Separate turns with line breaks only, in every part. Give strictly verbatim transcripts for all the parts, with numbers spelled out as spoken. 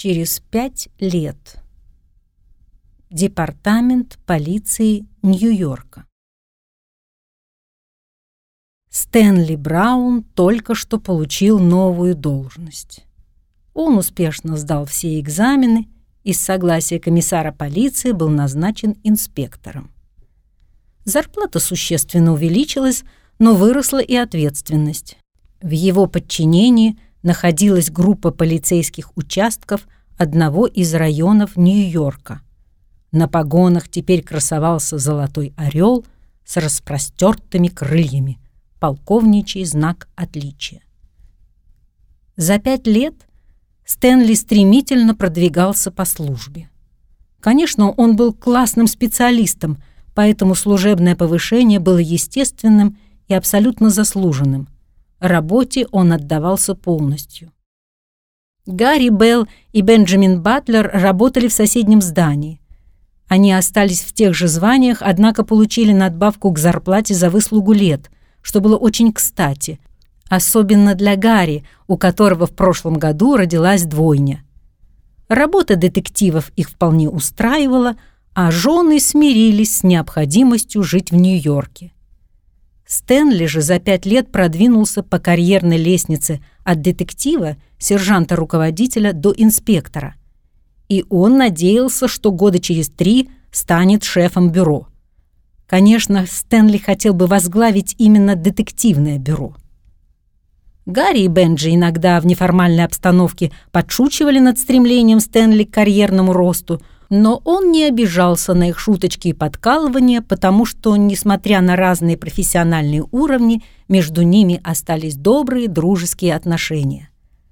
Через пять лет. Департамент полиции Нью-Йорка. Стэнли Браун только что получил новую должность. Он успешно сдал все экзамены и с согласия комиссара полиции был назначен инспектором. Зарплата существенно увеличилась, но выросла и ответственность. В его подчинении находилась группа полицейских участков одного из районов Нью-Йорка. На погонах теперь красовался золотой орел с распростертыми крыльями, полковничий знак отличия. За пять лет Стэнли стремительно продвигался по службе. Конечно, он был классным специалистом, поэтому служебное повышение было естественным и абсолютно заслуженным. Работе он отдавался полностью. Гарри Белл и Бенджамин Батлер работали в соседнем здании. Они остались в тех же званиях, однако получили надбавку к зарплате за выслугу лет, что было очень кстати, особенно для Гарри, у которого в прошлом году родилась двойня. Работа детективов их вполне устраивала, а жены смирились с необходимостью жить в Нью-Йорке. Стэнли же за пять лет продвинулся по карьерной лестнице от детектива, сержанта-руководителя до инспектора. И он надеялся, что года через три станет шефом бюро. Конечно, Стэнли хотел бы возглавить именно детективное бюро. Гарри и Бенджи иногда в неформальной обстановке подшучивали над стремлением Стэнли к карьерному росту, но он не обижался на их шуточки и подкалывания, потому что, несмотря на разные профессиональные уровни, между ними остались добрые дружеские отношения.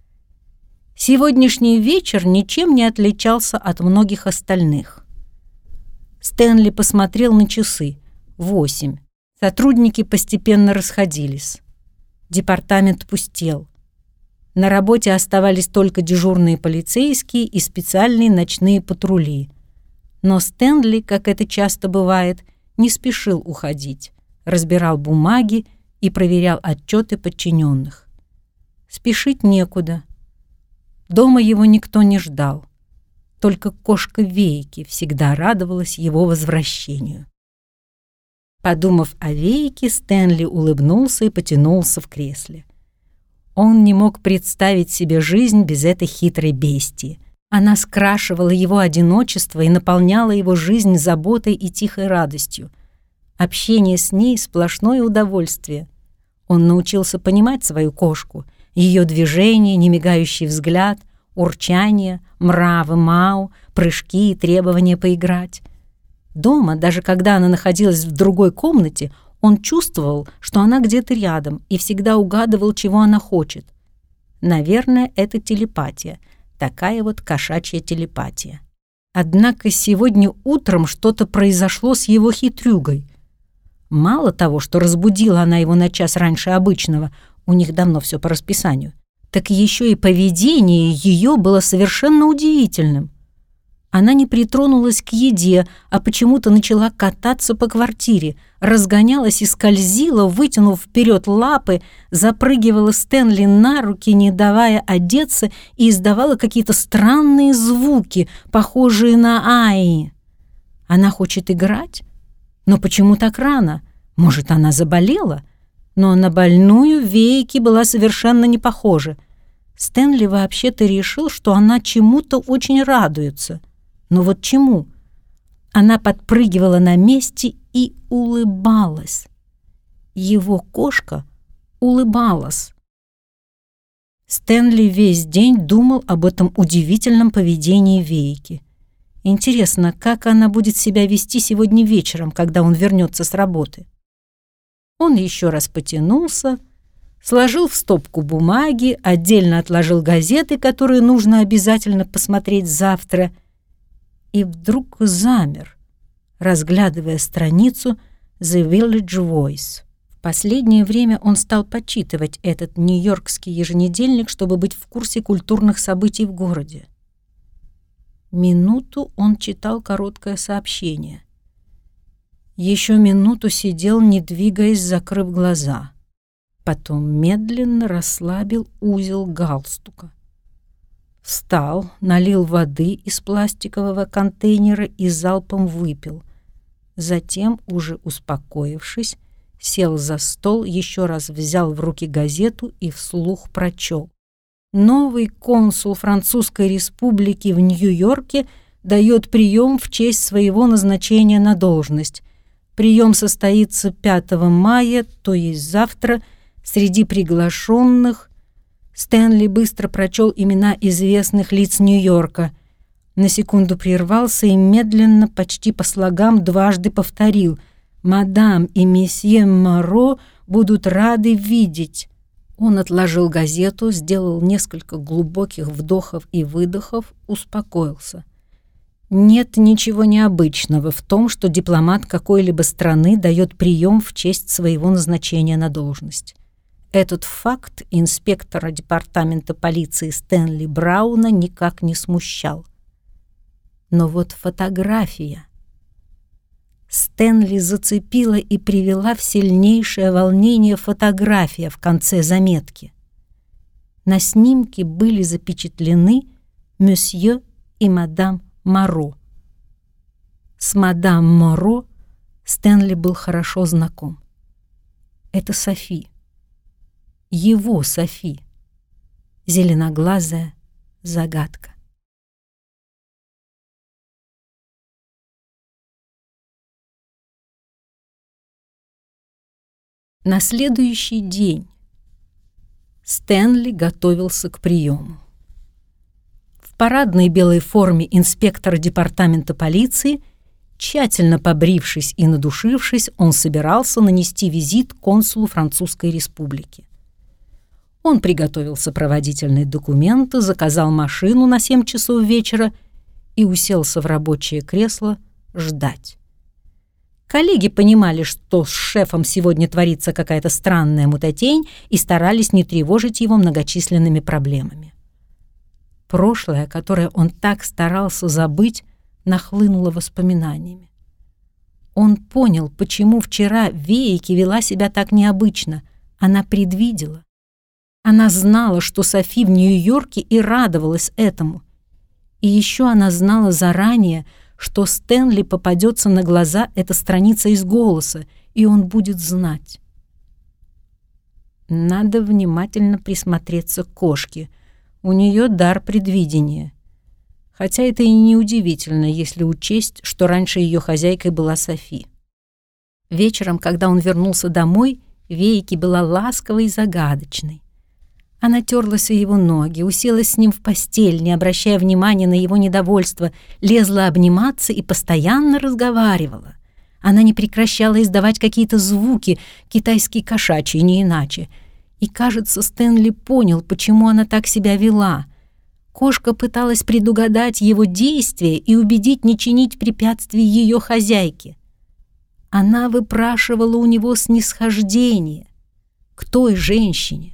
Сегодняшний вечер ничем не отличался от многих остальных. Стэнли посмотрел на часы. Восемь. Сотрудники постепенно расходились. Департамент пустел. На работе оставались только дежурные полицейские и специальные ночные патрули. Но Стэнли, как это часто бывает, не спешил уходить, разбирал бумаги и проверял отчеты подчиненных. Спешить некуда. Дома его никто не ждал. Только кошка Вейки всегда радовалась его возвращению. Подумав о Вейке, Стэнли улыбнулся и потянулся в кресле. Он не мог представить себе жизнь без этой хитрой бестии. Она скрашивала его одиночество и наполняла его жизнь заботой и тихой радостью. Общение с ней — сплошное удовольствие. Он научился понимать свою кошку, ее движения, немигающий взгляд, урчание, мравы, мау, прыжки и требования поиграть. Дома, даже когда она находилась в другой комнате, он чувствовал, что она где-то рядом, и всегда угадывал, чего она хочет. Наверное, это телепатия, такая вот кошачья телепатия. Однако сегодня утром что-то произошло с его хитрюгой. Мало того, что разбудила она его на час раньше обычного, у них давно все по расписанию, так еще и поведение ее было совершенно удивительным. Она не притронулась к еде, а почему-то начала кататься по квартире, разгонялась и скользила, вытянув вперед лапы, запрыгивала Стэнли на руки, не давая одеться, и издавала какие-то странные звуки, похожие на «ай». Она хочет играть? Но почему так рано? Может, она заболела? Но на больную Вейки была совершенно не похожа. Стэнли вообще-то решил, что она чему-то очень радуется. Но вот чему? Она подпрыгивала на месте и улыбалась. Его кошка улыбалась. Стэнли весь день думал об этом удивительном поведении Вейки. Интересно, как она будет себя вести сегодня вечером, когда он вернется с работы? Он еще раз потянулся, сложил в стопку бумаги, отдельно отложил газеты, которые нужно обязательно посмотреть завтра, и вдруг замер, разглядывая страницу «The Village Voice». В последнее время он стал почитывать этот нью-йоркский еженедельник, чтобы быть в курсе культурных событий в городе. Минуту он читал короткое сообщение. Еще минуту сидел, не двигаясь, закрыв глаза. Потом медленно расслабил узел галстука. Встал, налил воды из пластикового контейнера и залпом выпил. Затем, уже успокоившись, сел за стол, еще раз взял в руки газету и вслух прочел. Новый консул Французской Республики в Нью-Йорке дает прием в честь своего назначения на должность. Прием состоится пятого мая, то есть завтра. Среди приглашенных Стэнли быстро прочел имена известных лиц Нью-Йорка. На секунду прервался и медленно, почти по слогам, дважды повторил: «Мадам и месье Моро будут рады видеть». Он отложил газету, сделал несколько глубоких вдохов и выдохов, успокоился. Нет ничего необычного в том, что дипломат какой-либо страны дает прием в честь своего назначения на должность. Этот факт инспектора департамента полиции Стэнли Брауна никак не смущал. Но вот фотография. Стэнли зацепила и привела в сильнейшее волнение фотография в конце заметки. На снимке были запечатлены месье и мадам Моро. С мадам Моро Стэнли был хорошо знаком. Это Софи. Его Софи. Зеленоглазая загадка. На следующий день Стэнли готовился к приему. В парадной белой форме инспектора департамента полиции, тщательно побрившись и надушившись, он собирался нанести визит консулу Французской Республики. Он приготовил сопроводительные документы, заказал машину на семь часов вечера и уселся в рабочее кресло ждать. Коллеги понимали, что с шефом сегодня творится какая-то странная мутатень, и старались не тревожить его многочисленными проблемами. Прошлое, которое он так старался забыть, нахлынуло воспоминаниями. Он понял, почему вчера Вейки вела себя так необычно. Она предвидела. Она знала, что Софи в Нью-Йорке, и радовалась этому. И еще она знала заранее, что Стэнли попадется на глаза эта страница из «Голоса», и он будет знать. Надо внимательно присмотреться к кошке. У нее дар предвидения. Хотя это и не удивительно, если учесть, что раньше ее хозяйкой была Софи. Вечером, когда он вернулся домой, Вейки была ласковой и загадочной. Она терлась о его ноги, уселась с ним в постель, не обращая внимания на его недовольство, лезла обниматься и постоянно разговаривала. Она не прекращала издавать какие-то звуки, китайские кошачьи, не иначе. И, кажется, Стэнли понял, почему она так себя вела. Кошка пыталась предугадать его действия и убедить не чинить препятствий ее хозяйке. Она выпрашивала у него снисхождение к той женщине.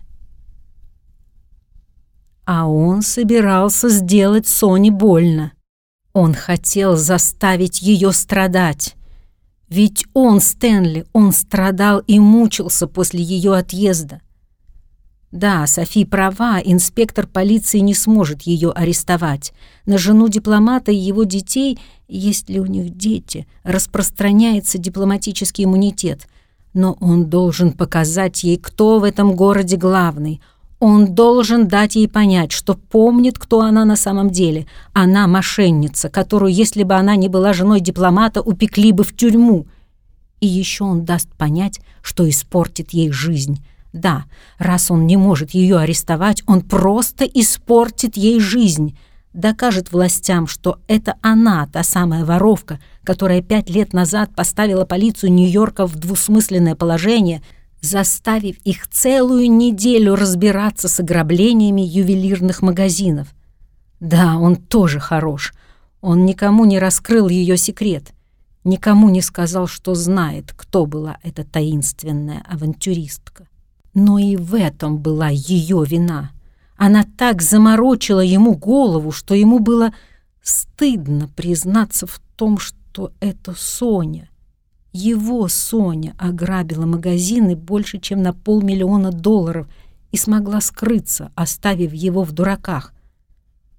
А он собирался сделать Соне больно. Он хотел заставить ее страдать. Ведь он, Стэнли, он страдал и мучился после ее отъезда. Да, Софи права, инспектор полиции не сможет ее арестовать. На жену дипломата и его детей, есть ли у них дети, распространяется дипломатический иммунитет. Но он должен показать ей, кто в этом городе главный. Он должен дать ей понять, что помнит, кто она на самом деле. Она мошенница, которую, если бы она не была женой дипломата, упекли бы в тюрьму. И еще он даст понять, что испортит ей жизнь. Да, раз он не может ее арестовать, он просто испортит ей жизнь. Докажет властям, что это она, та самая воровка, которая пять лет назад поставила полицию Нью-Йорка в двусмысленное положение, заставив их целую неделю разбираться с ограблениями ювелирных магазинов. Да, он тоже хорош. Он никому не раскрыл ее секрет, никому не сказал, что знает, кто была эта таинственная авантюристка. Но и в этом была ее вина. Она так заморочила ему голову, что ему было стыдно признаться в том, что это Соня. Его Соня ограбила магазины больше, чем на полмиллиона долларов и смогла скрыться, оставив его в дураках.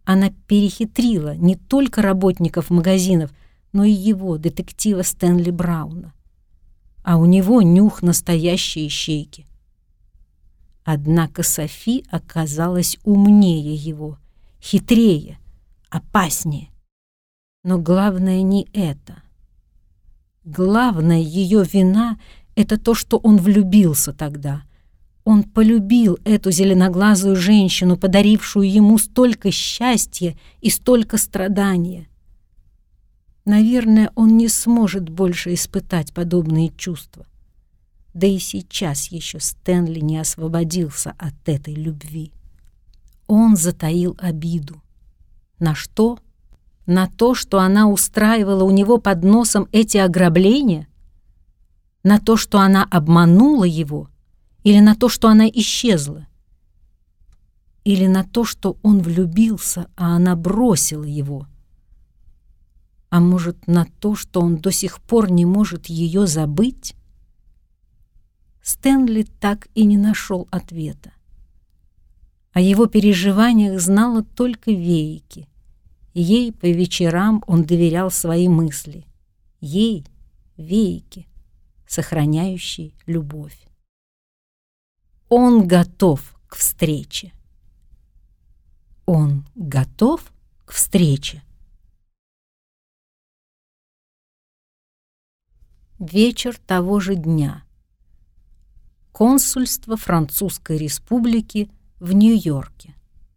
Она перехитрила не только работников магазинов, но и его, детектива Стэнли Брауна. А у него нюх настоящей ищейки. Однако Софи оказалась умнее его, хитрее, опаснее. Но главное не это. Главная ее вина — это то, что он влюбился тогда. Он полюбил эту зеленоглазую женщину, подарившую ему столько счастья и столько страдания. Наверное, он не сможет больше испытать подобные чувства. Да и сейчас еще Стэнли не освободился от этой любви. Он затаил обиду. На что? На то, что она устраивала у него под носом эти ограбления? На то, что она обманула его? Или на то, что она исчезла? Или на то, что он влюбился, а она бросила его? А может, на то, что он до сих пор не может ее забыть? Стэнли так и не нашел ответа. О его переживаниях знала только Вейки. Ей по вечерам он доверял свои мысли. Ей, Вейке, сохраняющей любовь. Он готов к встрече. Он готов к встрече. Вечер того же дня. Консульство Французской Республики в Нью-Йорке.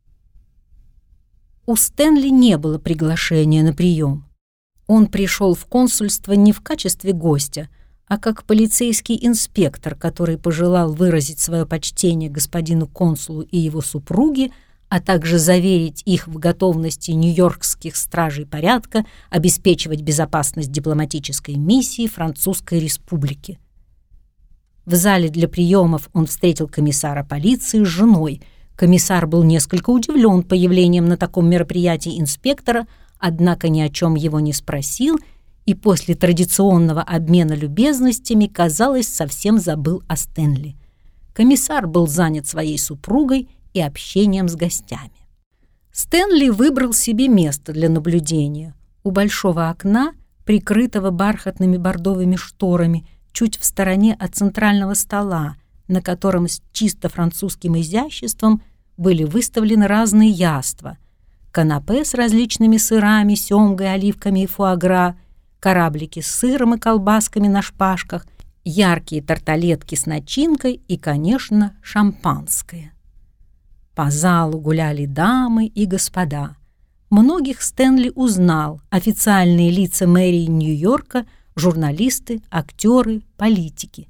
У Стэнли не было приглашения на прием. Он пришел в консульство не в качестве гостя, а как полицейский инспектор, который пожелал выразить свое почтение господину консулу и его супруге, а также заверить их в готовности нью-йоркских стражей порядка обеспечивать безопасность дипломатической миссии Французской Республики. В зале для приемов он встретил комиссара полиции с женой. Комиссар был несколько удивлен появлением на таком мероприятии инспектора, однако ни о чем его не спросил и после традиционного обмена любезностями, казалось, совсем забыл о Стэнли. Комиссар был занят своей супругой и общением с гостями. Стэнли выбрал себе место для наблюдения у большого окна, прикрытого бархатными бордовыми шторами, чуть в стороне от центрального стола, на котором с чисто французским изяществом были выставлены разные яства: канапе с различными сырами, семгой, оливками и фуагра, кораблики с сыром и колбасками на шпажках, яркие тарталетки с начинкой и, конечно, шампанское. По залу гуляли дамы и господа. Многих Стэнли узнал: официальные лица мэрии Нью-Йорка, журналисты, актеры, политики.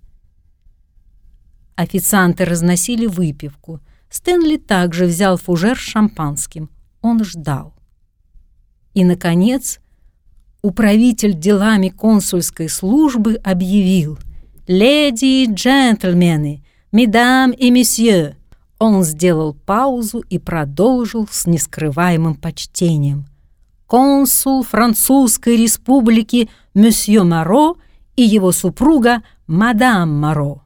Официанты разносили выпивку. Стэнли также взял фужер с шампанским. Он ждал. И, наконец, управитель делами консульской службы объявил: «Леди и джентльмены, месдам и месье». Он сделал паузу и продолжил с нескрываемым почтением: «Консул Французской Республики месье Моро и его супруга мадам Моро».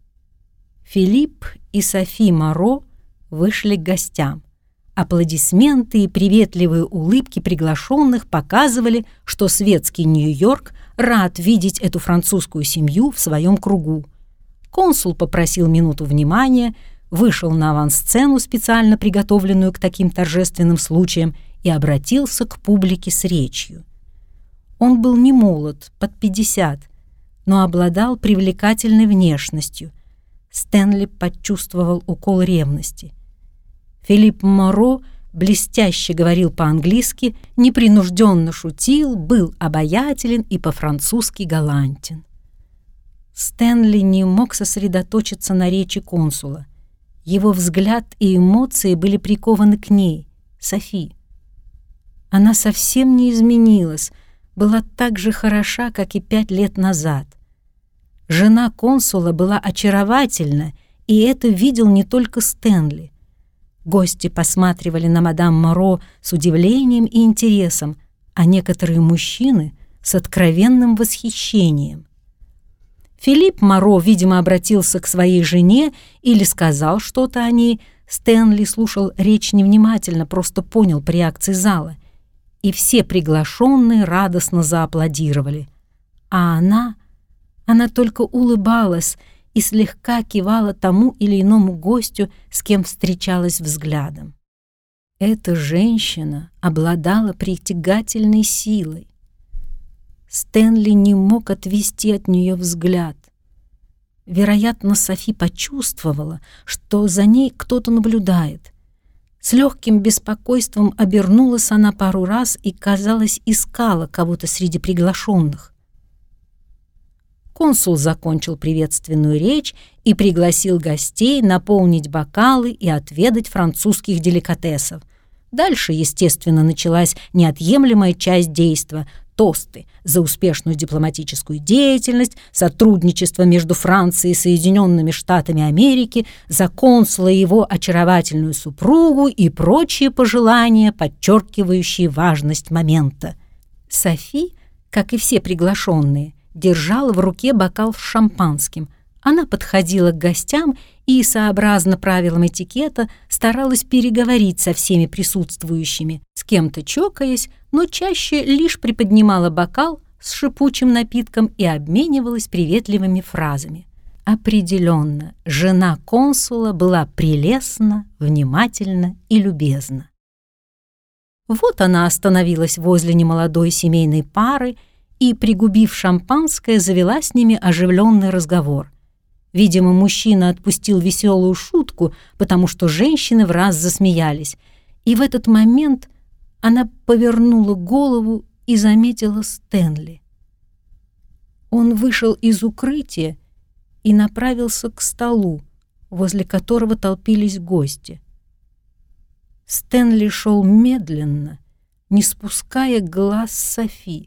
Филипп и Софи Моро вышли к гостям. Аплодисменты и приветливые улыбки приглашенных показывали, что светский Нью-Йорк рад видеть эту французскую семью в своем кругу. Консул попросил минуту внимания, вышел на авансцену, специально приготовленную к таким торжественным случаям, и обратился к публике с речью. Он был не молод, под пятьдесят, но обладал привлекательной внешностью. Стэнли почувствовал укол ревности. Филипп Моро блестяще говорил по-английски, непринужденно шутил, был обаятелен и по-французски галантен. Стэнли не мог сосредоточиться на речи консула. Его взгляд и эмоции были прикованы к ней, Софи. Она совсем не изменилась, была так же хороша, как и пять лет назад. Жена консула была очаровательна, и это видел не только Стэнли. Гости посматривали на мадам Моро с удивлением и интересом, а некоторые мужчины — с откровенным восхищением. Филипп Моро, видимо, обратился к своей жене или сказал что-то о ней. Стэнли слушал речь невнимательно, просто понял по реакции зала. И все приглашенные радостно зааплодировали. А она, она только улыбалась и слегка кивала тому или иному гостю, с кем встречалась взглядом. Эта женщина обладала притягательной силой. Стэнли не мог отвести от нее взгляд. Вероятно, Софи почувствовала, что за ней кто-то наблюдает. С легким беспокойством обернулась она пару раз и, казалось, искала кого-то среди приглашенных. Консул закончил приветственную речь и пригласил гостей наполнить бокалы и отведать французских деликатесов. Дальше, естественно, началась неотъемлемая часть действа — тосты за успешную дипломатическую деятельность, сотрудничество между Францией и Соединенными Штатами Америки, за консула и его очаровательную супругу и прочие пожелания, подчеркивающие важность момента. Софи, как и все приглашенные, держала в руке бокал с шампанским. Она подходила к гостям и, сообразно правилам этикета, старалась переговорить со всеми присутствующими, с кем-то чокаясь, но чаще лишь приподнимала бокал с шипучим напитком и обменивалась приветливыми фразами. Определенно, жена консула была прелестна, внимательна и любезна. Вот она остановилась возле немолодой семейной пары и, пригубив шампанское, завела с ними оживленный разговор. Видимо, мужчина отпустил веселую шутку, потому что женщины враз засмеялись, и в этот момент она повернула голову и заметила Стэнли. Он вышел из укрытия и направился к столу, возле которого толпились гости. Стэнли шел медленно, не спуская глаз с Софи.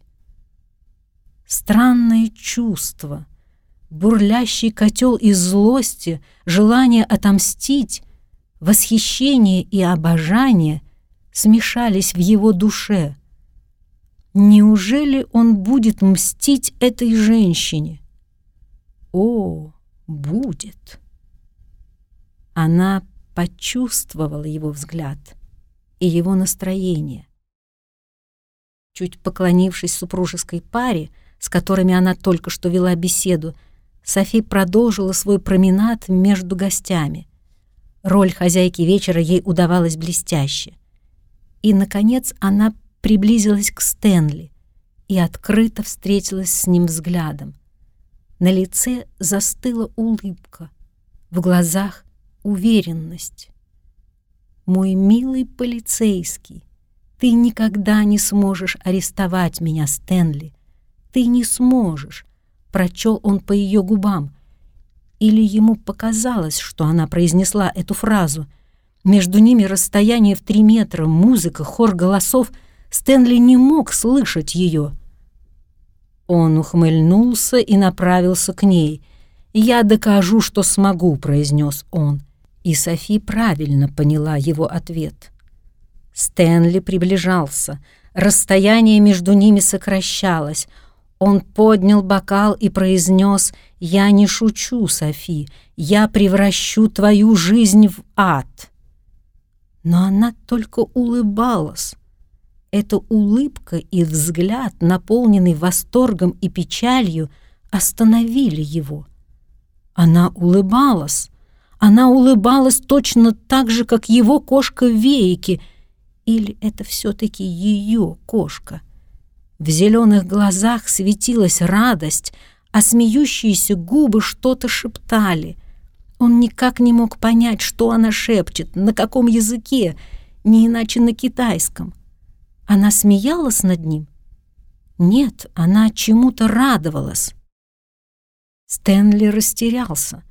Странное чувство, бурлящий котел из злости, желание отомстить, восхищение и обожание смешались в его душе. Неужели он будет мстить этой женщине? О, будет. Она почувствовала его взгляд и его настроение. Чуть поклонившись супружеской паре, с которыми она только что вела беседу, Софи продолжила свой променад между гостями. Роль хозяйки вечера ей удавалась блестяще. И, наконец, она приблизилась к Стэнли и открыто встретилась с ним взглядом. На лице застыла улыбка, в глазах уверенность. «Мой милый полицейский, ты никогда не сможешь арестовать меня, Стэнли. Ты не сможешь», — прочел он по ее губам. Или ему показалось, что она произнесла эту фразу. Между ними расстояние в три метра, музыка, хор голосов. Стэнли не мог слышать ее. Он ухмыльнулся и направился к ней. «Я докажу, что смогу», — произнес он. И Софи правильно поняла его ответ. Стэнли приближался. Расстояние между ними сокращалось. Он поднял бокал и произнес: «Я не шучу, Софи, я превращу твою жизнь в ад». Но она только улыбалась. Эта улыбка и взгляд, наполненный восторгом и печалью, остановили его. Она улыбалась. Она улыбалась точно так же, как его кошка Вейки. Или это все-таки ее кошка? В зеленых глазах светилась радость, а смеющиеся губы что-то шептали. Он никак не мог понять, что она шепчет, на каком языке, не иначе на китайском. Она смеялась над ним? Нет, она чему-то радовалась. Стэнли растерялся.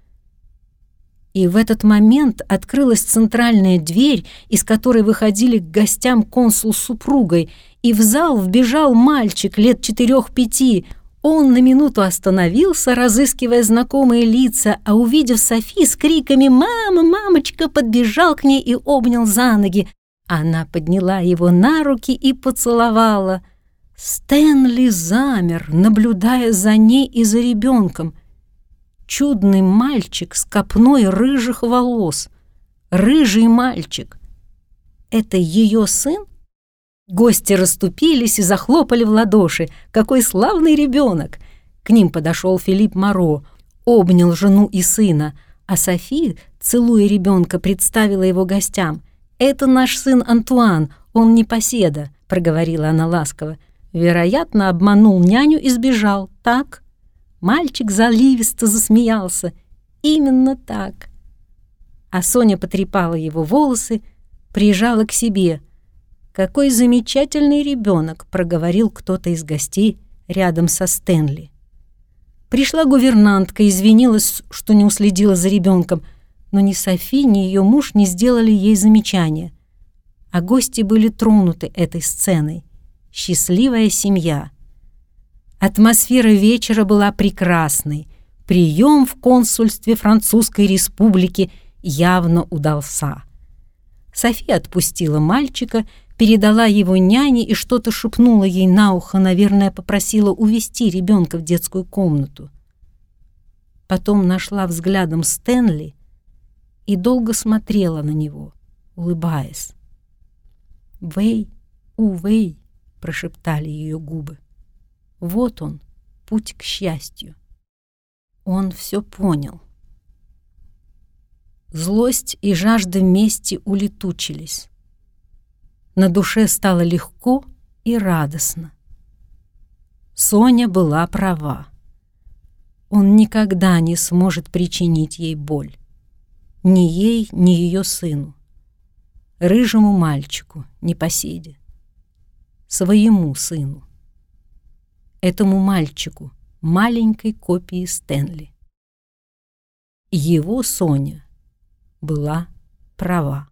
И в этот момент открылась центральная дверь, из которой выходили к гостям консул с супругой, и в зал вбежал мальчик лет четырех-пяти. Он на минуту остановился, разыскивая знакомые лица, а, увидев Софи с криками «Мама, мамочка!», подбежал к ней и обнял за ноги. Она подняла его на руки и поцеловала. Стэнли замер, наблюдая за ней и за ребенком. Чудный мальчик с копной рыжих волос. Рыжий мальчик. Это ее сын? Гости расступились и захлопали в ладоши. Какой славный ребенок! К ним подошел Филипп Моро, обнял жену и сына, а Софи, целуя ребенка, представила его гостям. «Это наш сын Антуан, он непоседа», — проговорила она ласково. «Вероятно, обманул няню и сбежал, так?» Мальчик заливисто засмеялся. «Именно так». А Соня потрепала его волосы, прижала к себе. «Какой замечательный ребенок», — проговорил кто-то из гостей рядом со Стэнли. Пришла гувернантка, извинилась, что не уследила за ребенком, но ни Софи, ни ее муж не сделали ей замечания. А гости были тронуты этой сценой. Счастливая семья. Атмосфера вечера была прекрасной. Прием в консульстве Французской Республики явно удался. Софи отпустила мальчика, передала его няне и что-то шепнула ей на ухо, наверное, попросила увести ребенка в детскую комнату. Потом нашла взглядом Стэнли и долго смотрела на него, улыбаясь. «Вэй, увэй», — прошептали ее губы. «Вот он, путь к счастью». Он все понял. Злость и жажда мести улетучились. На душе стало легко и радостно. Соня была права. Он никогда не сможет причинить ей боль. Ни ей, ни ее сыну. Рыжему мальчику, непоседе. Своему сыну. Этому мальчику, маленькой копии Стэнли. Его Соня была права.